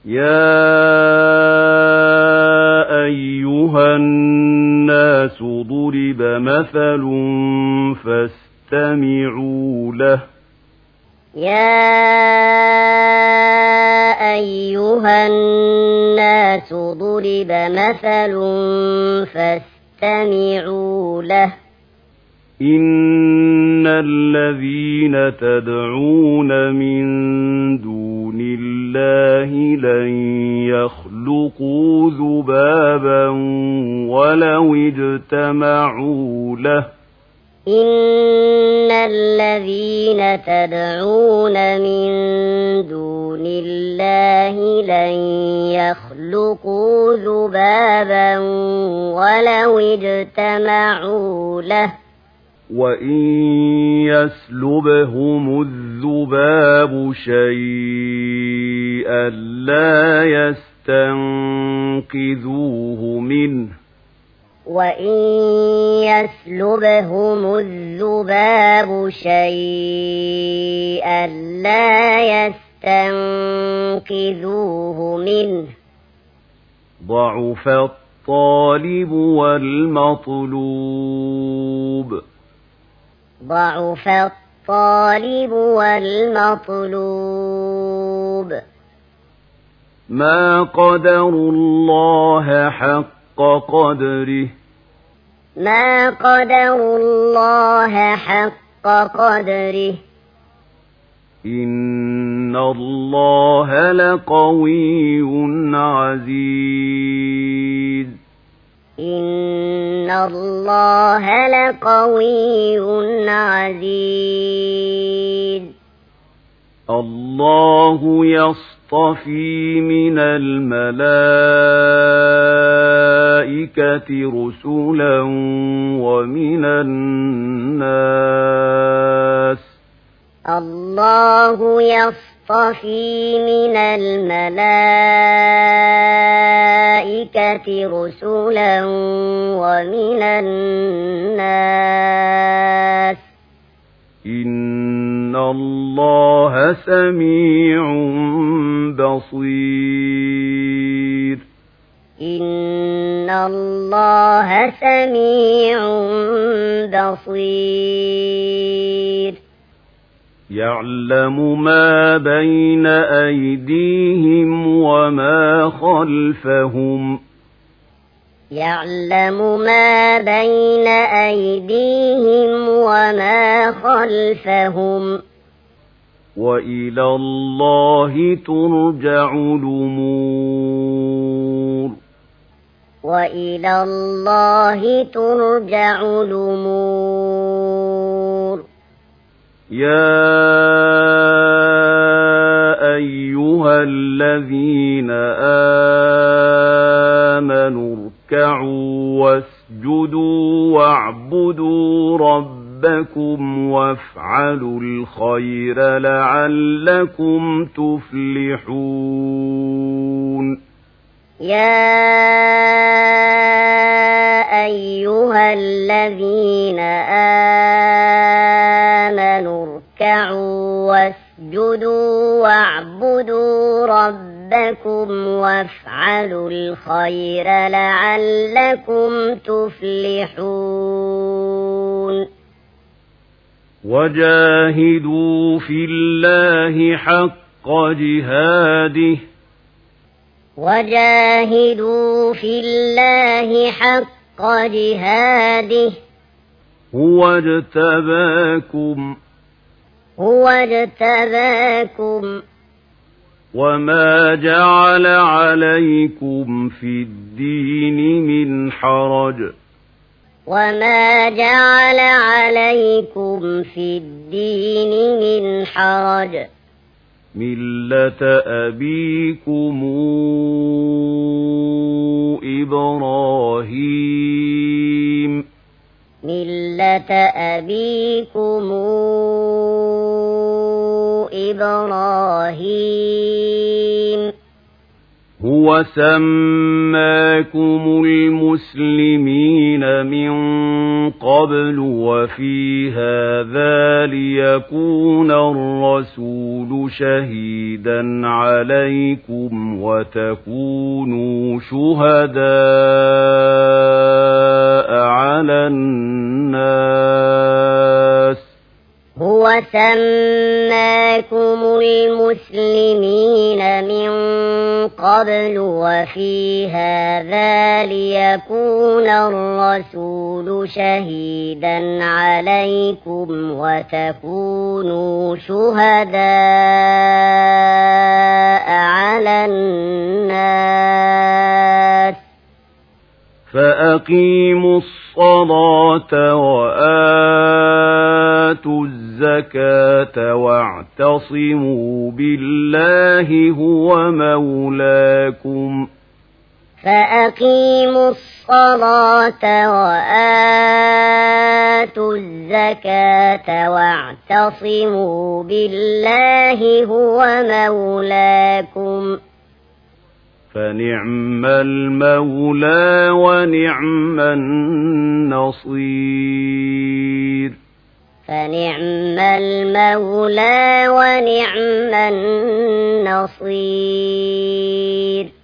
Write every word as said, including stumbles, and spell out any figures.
يا أيها الناس ضرب مثل فاستمعوا له يا أيها الناس ضرب مثل فاستمعوا له إن الذين تدعون من دون الله لن يخلقوا ذبابا ولو اجتمعوا له إن الذين تدعون من دون الله لن يخلقوا ذبابا ولو اجتمعوا له وإن يسلبهم الذباب شيئا لا يستنقذوه منه وإن يسلبهم الذباب شيئا لا يستنقذوه منه ضعف الطالب والمطلوب ضعف الطالب والمطلوب ما قدروا الله حق قدره ما قدروا الله حق قدره إن الله لقوي عزيز إن الله لقوي عزيز الله يصطفي من الملائكة رسلا ومن الناس الله يصطفي من الملائكة رسلا ومن الناس إن الله سميع بصير إن الله سميع بصير يعلم ما بين أيديهم وما خلفهم يعلم ما بين أيديهم وما خلفهم وإلى الله ترجع الأمور وإلى الله ترجع الأمور يا أيها الذين آمنوا اركعوا واسجدوا واعبدوا ربكم وافعلوا الخير لعلكم تفلحون يا أيها الذين آمنوا اركعوا واسجدوا واعبدوا ربكم وافعلوا الخير لعلكم تفلحون وجاهدوا في الله حق جهاده وجاهدوا في الله حق جهاده هو اجتباكم هو اجتباكم وما جعل عليكم في الدين من حرج وما جعل عليكم في الدين من حرج ملة أبيكم إبراهيم ملة أبيكم إبراهيم هو سماكم المسلمين من قبل وفي هذا ليكون الرسول شهيدا عليكم وتكونوا شهداء على الناس. هو سماكم المسلمين من قبل وفي هذا ليكون الرسول شهيدا عليكم وتكونوا شهداء على الناس. فأقيموا الصلاة وآتوا الزكاة واعتصموا بالله هو مولاكم. فأقيموا الصلاة وآتوا الزكاة واعتصموا بالله هو مولاكم. فنعم المولى ونعم النصير. فنعم المولى ونعم النصير.